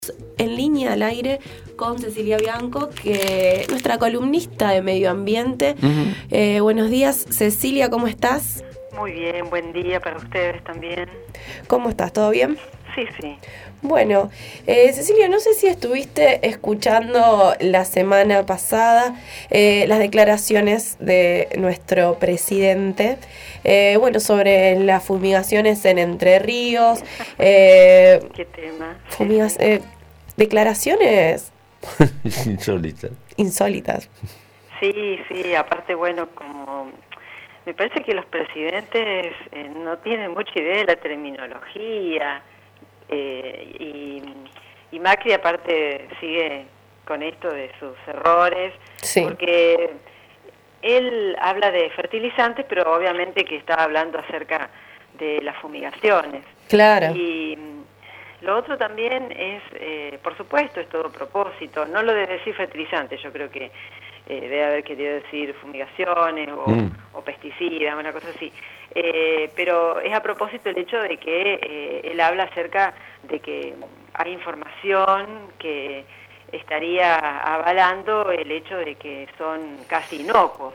En línea al aire con Cecilia Bianco, que nuestra columnista de medio ambiente. Buenos días, Cecilia, ¿cómo estás? Muy bien, buen día para ustedes también. ¿Cómo estás? ¿Todo bien? Sí, sí. Bueno, Cecilia, no sé si estuviste escuchando la semana pasada las declaraciones de nuestro presidente, sobre las fumigaciones en Entre Ríos. ¿Qué tema? Declaraciones Insólitas. Sí, aparte, como me parece que los presidentes no tienen mucha idea de la terminología, y Macri aparte sigue con esto de sus errores, sí. Porque él habla de fertilizantes, pero obviamente que está hablando acerca de las fumigaciones. Claro. Y lo otro también es, por supuesto, es todo propósito. No lo de decir fertilizantes, yo creo que debe haber querido decir fumigaciones o pesticidas, una cosa así. Pero es a propósito el hecho de que él habla acerca de que hay información que estaría avalando el hecho de que son casi inocuos.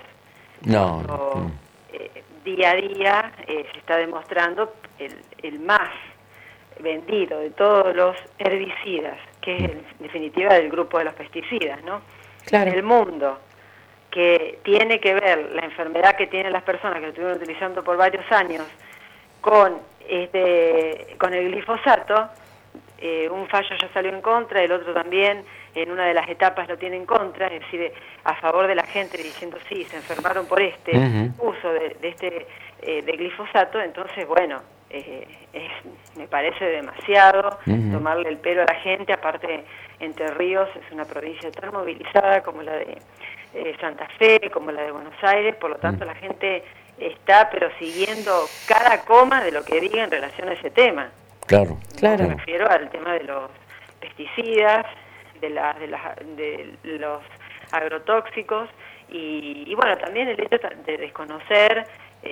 Día a día se está demostrando el más vendido de todos los herbicidas, que es en definitiva del grupo de los pesticidas, ¿no? Claro. En el mundo, que tiene que ver la enfermedad que tienen las personas que lo estuvieron utilizando por varios años con el glifosato. Un fallo ya salió en contra, el otro también en una de las etapas lo tiene en contra, es decir, a favor de la gente, diciendo sí, se enfermaron por este uso de glifosato. Entonces, me parece demasiado tomarle el pelo a la gente. Aparte, Entre Ríos es una provincia tan movilizada como la de Santa Fe, como la de Buenos Aires, por lo tanto la gente está pero siguiendo cada coma de lo que diga en relación a ese tema. Claro. Me refiero al tema de los pesticidas, de los agrotóxicos y también el hecho de desconocer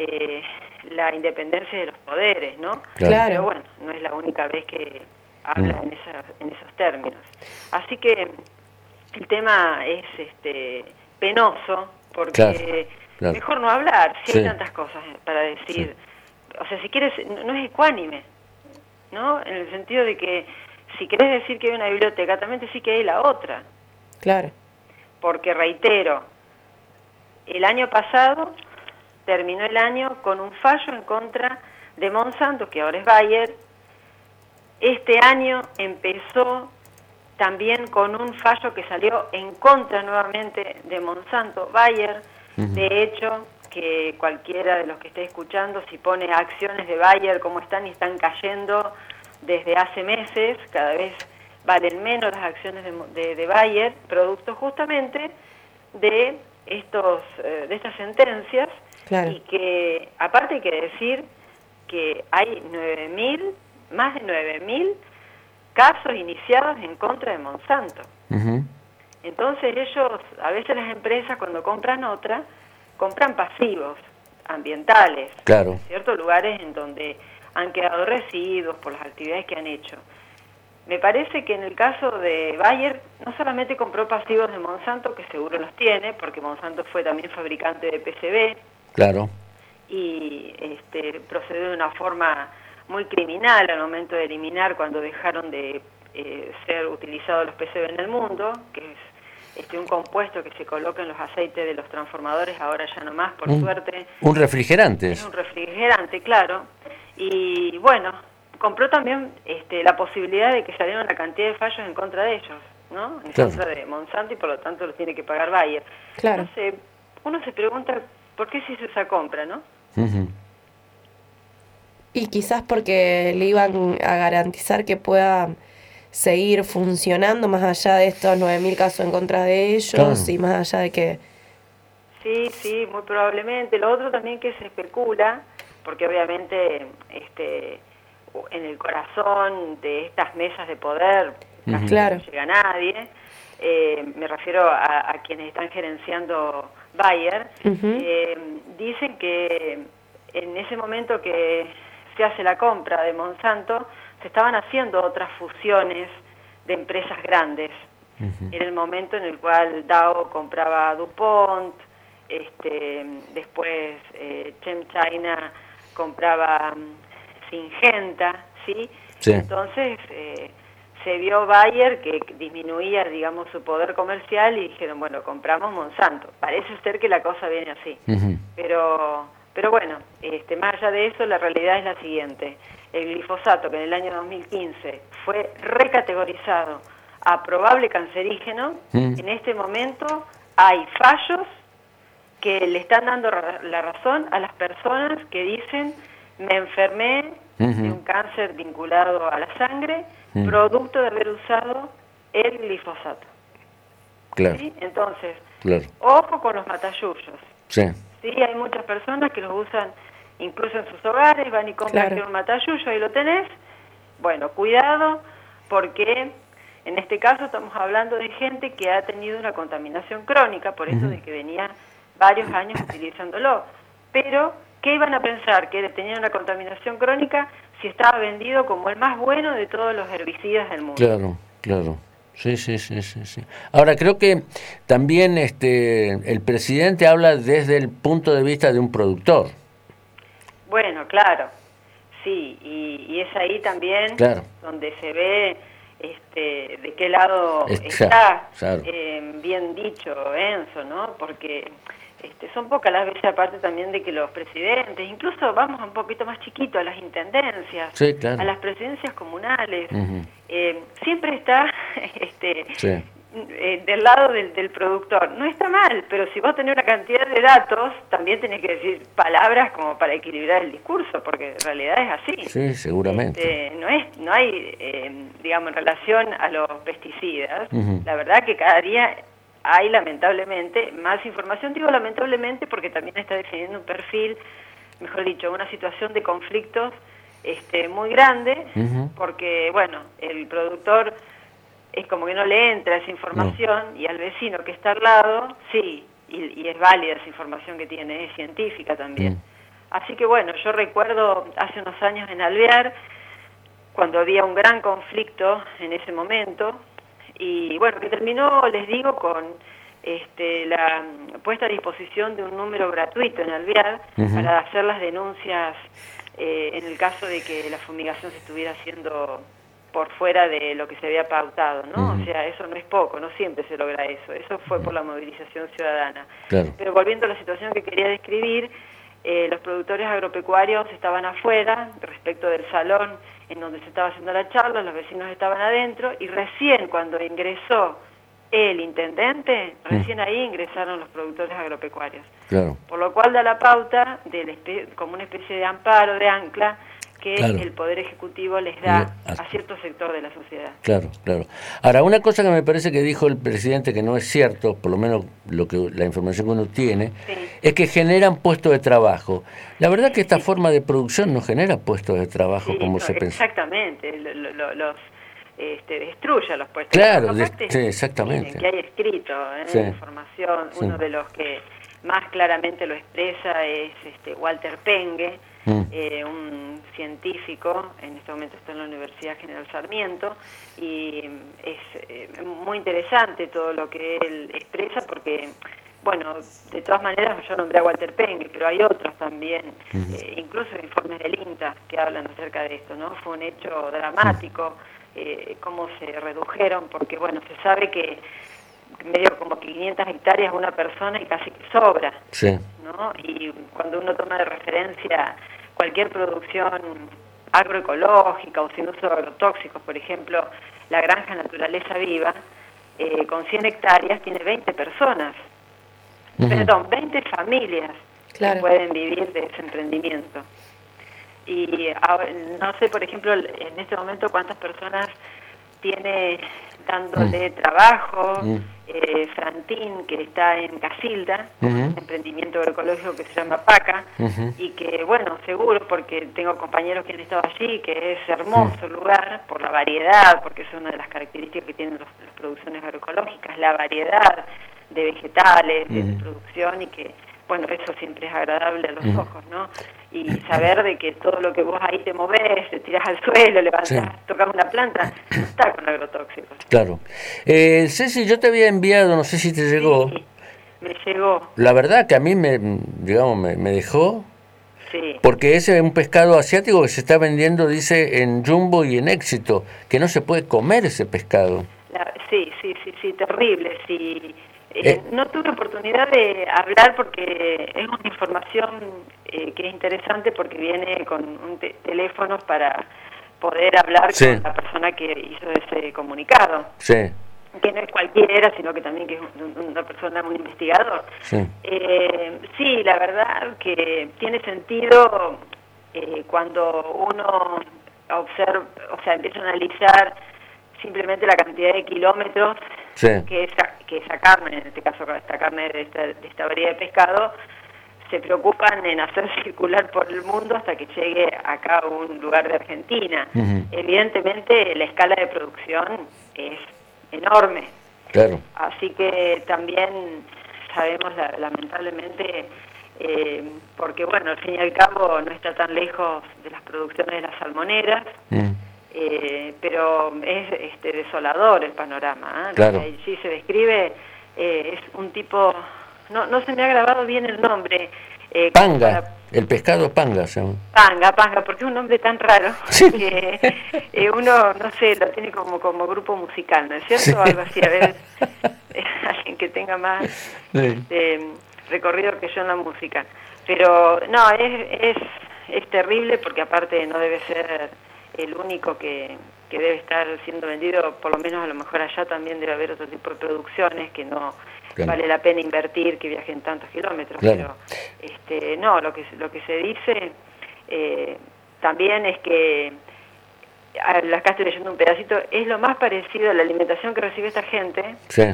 la independencia de los poderes, ¿no? Claro. Pero no es la única vez que habla en esos términos. Así que el tema es penoso, porque mejor no hablar, si hay tantas cosas para decir. O sea, si quieres, no es ecuánime, ¿no? En el sentido de que si querés decir que hay una biblioteca, también decís que hay la otra. Claro. Porque, reitero, el año pasado terminó el año con un fallo en contra de Monsanto, que ahora es Bayer. Este año empezó también con un fallo que salió en contra nuevamente de Monsanto, Bayer. De hecho, que cualquiera de los que esté escuchando, si pone acciones de Bayer como están y están cayendo desde hace meses, cada vez valen menos las acciones de Bayer, producto justamente de estas sentencias. Claro. Y que aparte hay que decir que hay más de 9.000 casos iniciados en contra de Monsanto. Entonces ellos, a veces las empresas cuando compran compran pasivos ambientales, Claro. ciertos lugares en donde han quedado residuos por las actividades que han hecho. Me parece que en el caso de Bayer no solamente compró pasivos de Monsanto, que seguro los tiene, porque Monsanto fue también fabricante de PCB. Claro. Y procedió de una forma muy criminal al momento de eliminar, cuando dejaron de ser utilizados los PCB en el mundo, que es un compuesto que se coloca en los aceites de los transformadores, ahora ya no más, por suerte. Un refrigerante. Es un refrigerante, claro. Y compró también la posibilidad de que saliera una cantidad de fallos en contra de ellos, ¿no? En contra de Monsanto, y por lo tanto los tiene que pagar Bayer. Claro. No sé, uno se pregunta por qué se hizo esa compra, ¿no? Y quizás porque le iban a garantizar que pueda seguir funcionando más allá de estos 9.000 casos en contra de ellos, y más allá de que... Sí, muy probablemente. Lo otro también que se especula, porque obviamente en el corazón de estas mesas de poder casi no llega nadie, me refiero a quienes están gerenciando Bayer, dicen que en ese momento que se hace la compra de Monsanto, se estaban haciendo otras fusiones de empresas grandes. Era el momento en el cual Dow compraba DuPont, después ChemChina compraba Syngenta, ¿sí? Sí. Entonces se vio Bayer que disminuía, digamos, su poder comercial y dijeron, bueno, compramos Monsanto. Parece ser que la cosa viene así. Pero bueno, más allá de eso, la realidad es la siguiente. El glifosato, que en el año 2015 fue recategorizado a probable cancerígeno, en este momento hay fallos que le están dando la razón a las personas que dicen, me enfermé de un cáncer vinculado a la sangre, producto de haber usado el glifosato. Claro. ¿Sí? Entonces, claro. ojo con los matayuyos. Sí. Sí, hay muchas personas que los usan incluso en sus hogares, van y compran un matayuyo, ahí lo tenés. Bueno, cuidado, porque en este caso estamos hablando de gente que ha tenido una contaminación crónica, por eso de que venía varios años utilizándolo. Pero, ¿qué iban a pensar? Que tenía una contaminación crónica si estaba vendido como el más bueno de todos los herbicidas del mundo. Claro, claro. Sí. Ahora, creo que también el presidente habla desde el punto de vista de un productor. Bueno, claro, sí, y es ahí también donde se ve de qué lado está, claro. Bien dicho, Enzo, ¿no? Porque son pocas las veces, aparte también de que los presidentes, incluso vamos un poquito más chiquito, a las intendencias, sí, claro. a las presidencias comunales, siempre está del lado del productor. No está mal, pero si vos tenés una cantidad de datos, también tenés que decir palabras como para equilibrar el discurso, porque en realidad es así. Sí, seguramente. No hay, digamos, en relación a los pesticidas, la verdad que cada día hay lamentablemente más información. Digo lamentablemente porque también está definiendo un perfil, mejor dicho, una situación de conflictos muy grande, porque, bueno, el productor es como que no le entra esa información y al vecino que está al lado, sí, y es válida esa información que tiene, es científica también. Así que, bueno, yo recuerdo hace unos años en Alvear, cuando había un gran conflicto en ese momento, y bueno, que terminó, les digo, con la puesta a disposición de un número gratuito en Alvear para hacer las denuncias en el caso de que la fumigación se estuviera haciendo por fuera de lo que se había pautado, ¿no? O sea, eso no es poco, no siempre se logra eso fue por la movilización ciudadana. Claro. Pero volviendo a la situación que quería describir, los productores agropecuarios estaban afuera respecto del salón en donde se estaba haciendo la charla, los vecinos estaban adentro, y recién cuando ingresó el intendente, recién ahí ingresaron los productores agropecuarios. Claro. Por lo cual da la pauta como una especie de amparo, de ancla, que el Poder Ejecutivo les da a cierto sector de la sociedad. Claro. Ahora, una cosa que me parece que dijo el presidente que no es cierto, por lo menos la información que uno tiene, es que generan puestos de trabajo. La verdad que esta forma de producción no genera puestos de trabajo como se pensó. Exactamente, destruye los puestos de trabajo. Aparte, sí, exactamente. Que hay escrito en información, uno de los que más claramente lo expresa es Walter Penge, un científico, en este momento está en la Universidad General Sarmiento, y es muy interesante todo lo que él expresa porque, bueno, de todas maneras yo nombré a Walter Penge, pero hay otros también, incluso informes del INTA que hablan acerca de esto, ¿no? Fue un hecho dramático, cómo se redujeron, porque, bueno, se sabe que medio como 500 hectáreas una persona y casi que sobra, ¿no? Y cuando uno toma de referencia cualquier producción agroecológica o sin uso de agrotóxicos, por ejemplo, la granja Naturaleza Viva, con 100 hectáreas tiene 20 personas, perdón, 20 familias que pueden vivir de ese emprendimiento. Y no sé, por ejemplo, en este momento cuántas personas tiene dándole trabajo, Frantín, que está en Casilda, un emprendimiento agroecológico que se llama PACA, y que, bueno, seguro, porque tengo compañeros que han estado allí, que es hermoso el lugar, por la variedad, porque es una de las características que tienen las producciones agroecológicas, la variedad de vegetales, de producción, y que bueno, eso siempre es agradable a los ojos, ¿no? Y saber de que todo lo que vos ahí te movés, te tirás al suelo, levantás, tocas una planta, no está con agrotóxicos. Claro. Ceci, yo te había enviado, no sé si te llegó. Sí, me llegó. La verdad que a mí me dejó, Sí. porque ese es un pescado asiático que se está vendiendo, dice, en Jumbo y en Éxito, que no se puede comer ese pescado. Sí, terrible, sí. No tuve oportunidad de hablar porque es una información que es interesante porque viene con teléfonos para poder hablar con la persona que hizo ese comunicado. Sí. Que no es cualquiera, sino que también que es una persona, un investigador. Sí, sí, la verdad que tiene sentido cuando uno observa, o sea, empieza a analizar simplemente la cantidad de kilómetros que esa carne, en este caso esta carne de esta variedad de pescado, se preocupan en hacer circular por el mundo hasta que llegue acá a un lugar de Argentina. Evidentemente la escala de producción es enorme. Claro. Así que también sabemos lamentablemente, porque bueno, al fin y al cabo no está tan lejos de las producciones de las salmoneras, pero es desolador el panorama. Claro. Lo que allí se describe es un tipo, no se me ha grabado bien el nombre. Panga, el pescado panga se llama. Panga, porque es un nombre tan raro que uno, no sé, lo tiene como grupo musical, ¿no es cierto? Sí. Algo así, a ver, alguien que tenga más recorrido que yo en la música. Pero no, es terrible porque aparte no debe ser el único que debe estar siendo vendido, por lo menos a lo mejor allá también debe haber otro tipo de producciones que no vale la pena invertir, que viajen tantos kilómetros, pero no, lo que se dice también es que, acá estoy leyendo un pedacito, es lo más parecido a la alimentación que recibe esta gente,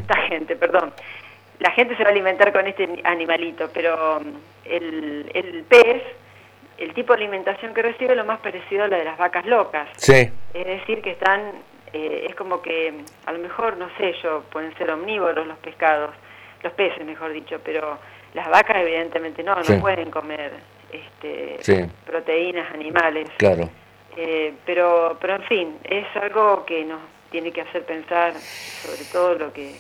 la gente se va a alimentar con este animalito, pero el pez, el tipo de alimentación que recibe es lo más parecido a la de las vacas locas. Sí. Es decir, que están, es como que, a lo mejor, no sé yo, pueden ser omnívoros los pescados, los peces mejor dicho, pero las vacas evidentemente no pueden comer proteínas animales. Claro. Pero en fin, es algo que nos tiene que hacer pensar sobre todo lo que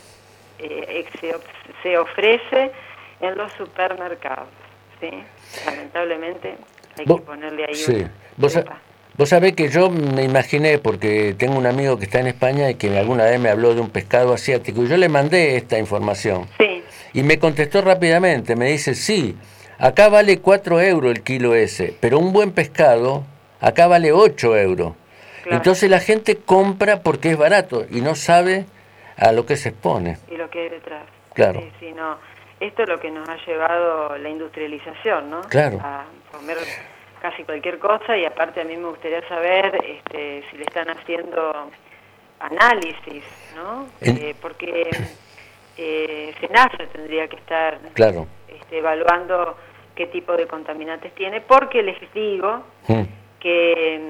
se ofrece en los supermercados, ¿sí? Lamentablemente hay que ponerle ahí Vos sabés que yo me imaginé, porque tengo un amigo que está en España y que alguna vez me habló de un pescado asiático, y yo le mandé esta información. Sí. Y me contestó rápidamente, me dice, sí, acá vale 4 euros el kilo ese, pero un buen pescado acá vale 8 euros. Claro. Entonces la gente compra porque es barato y no sabe a lo que se expone. Y lo que hay detrás. Claro. Sí, no. Esto es lo que nos ha llevado la industrialización, ¿no? Claro. A comer casi cualquier cosa, y aparte a mí me gustaría saber si le están haciendo análisis, ¿no? Porque SENASA tendría que estar evaluando qué tipo de contaminantes tiene, porque les digo que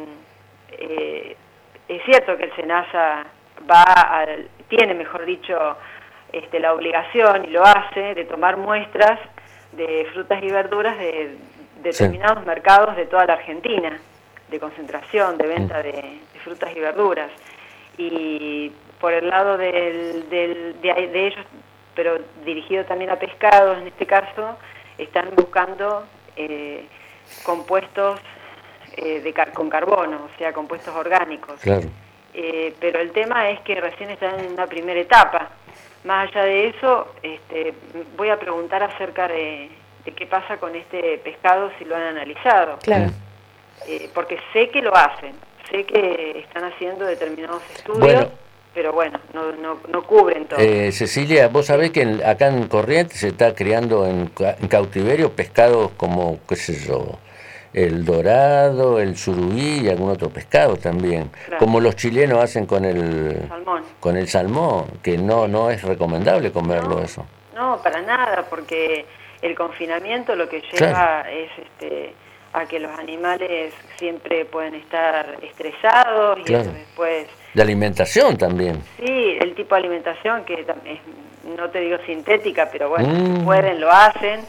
es cierto que el SENASA tiene, mejor dicho, la obligación, y lo hace, de tomar muestras de frutas y verduras de determinados mercados de toda la Argentina, de concentración, de venta de frutas y verduras. Y por el lado de ellos, pero dirigido también a pescados, en este caso, están buscando compuestos con carbono, o sea, compuestos orgánicos. Claro. Pero el tema es que recién están en una primera etapa. Más allá de eso, voy a preguntar acerca de qué pasa con este pescado, si lo han analizado. Claro. Porque sé que lo hacen, sé que están haciendo determinados estudios, pero bueno, no cubren todo. Cecilia, vos sabés que acá en Corrientes se está criando en cautiverio pescados como, qué sé yo, el dorado, el surubí y algún otro pescado también. Claro. Como los chilenos hacen con el salmón, que no es recomendable comerlo eso. No, para nada, porque el confinamiento lo que lleva es a que los animales siempre pueden estar estresados y eso después... La alimentación también. Sí, el tipo de alimentación que es, no te digo sintética, pero bueno, si pueden lo hacen,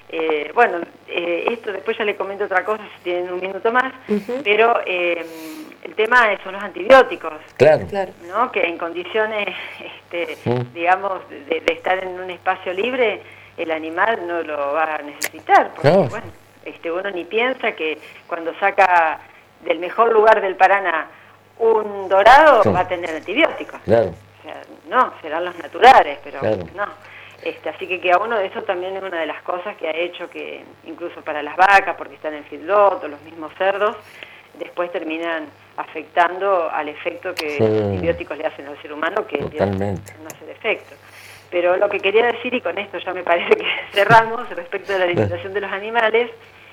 Esto después ya le comento otra cosa si tienen un minuto más, pero el tema son los antibióticos, Claro. ¿no? Que en condiciones, digamos, de estar en un espacio libre, el animal no lo va a necesitar, porque No. bueno, uno ni piensa que cuando saca del mejor lugar del Paraná un dorado Sí. va a tener antibióticos. Claro. O sea, no, serán los naturales, pero Claro. no. Así que a uno de eso también es una de las cosas que ha hecho que, incluso para las vacas, porque están en feedlot, o los mismos cerdos, después terminan afectando al efecto que los antibióticos le hacen al ser humano, que Totalmente. no hace efecto. Pero lo que quería decir, y con esto ya me parece que cerramos, respecto de la alimentación de los animales,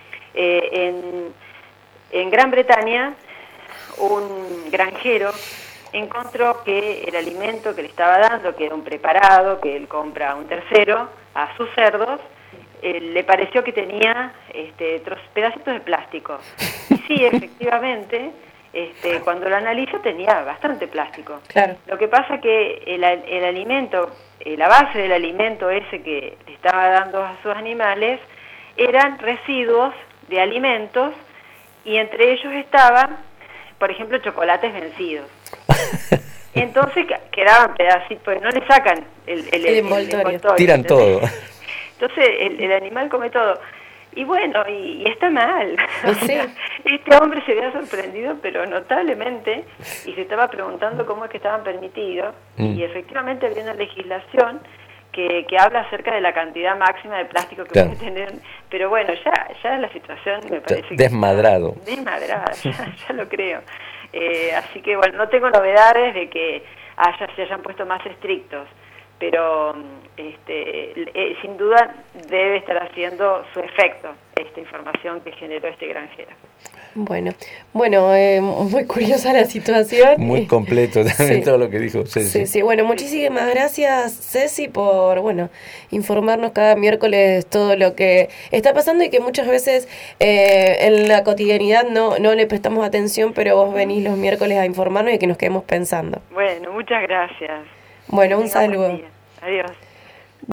en Gran Bretaña, un granjero encontró que el alimento que le estaba dando, que era un preparado que él compra a un tercero, a sus cerdos, le pareció que tenía pedacitos de plástico. Y sí, efectivamente, cuando lo analizó tenía bastante plástico. Claro. Lo que pasa que el alimento, la base del alimento ese que le estaba dando a sus animales, eran residuos de alimentos, y entre ellos estaban, por ejemplo, chocolates vencidos. Entonces quedaban pedacitos, pues no le sacan el envoltorio. Tiran todo. Entonces el animal come todo. Y bueno, y está mal. Sí. Este hombre se había sorprendido, pero notablemente, y se estaba preguntando cómo es que estaban permitidos, y efectivamente había una legislación que habla acerca de la cantidad máxima de plástico que puede tener, pero bueno, ya la situación me parece desmadrado. Desmadrada, ya lo creo. Así que bueno, no tengo novedades de que se hayan puesto más estrictos, pero sin duda debe estar haciendo su efecto esta información que generó este granjero. Bueno, muy curiosa la situación. Muy completo también todo lo que dijo Ceci. Sí, bueno, muchísimas gracias, Ceci, por informarnos cada miércoles todo lo que está pasando, y que muchas veces en la cotidianidad no le prestamos atención, pero vos venís los miércoles a informarnos y que nos quedemos pensando. Bueno, muchas gracias. Bueno, un saludo. Adiós.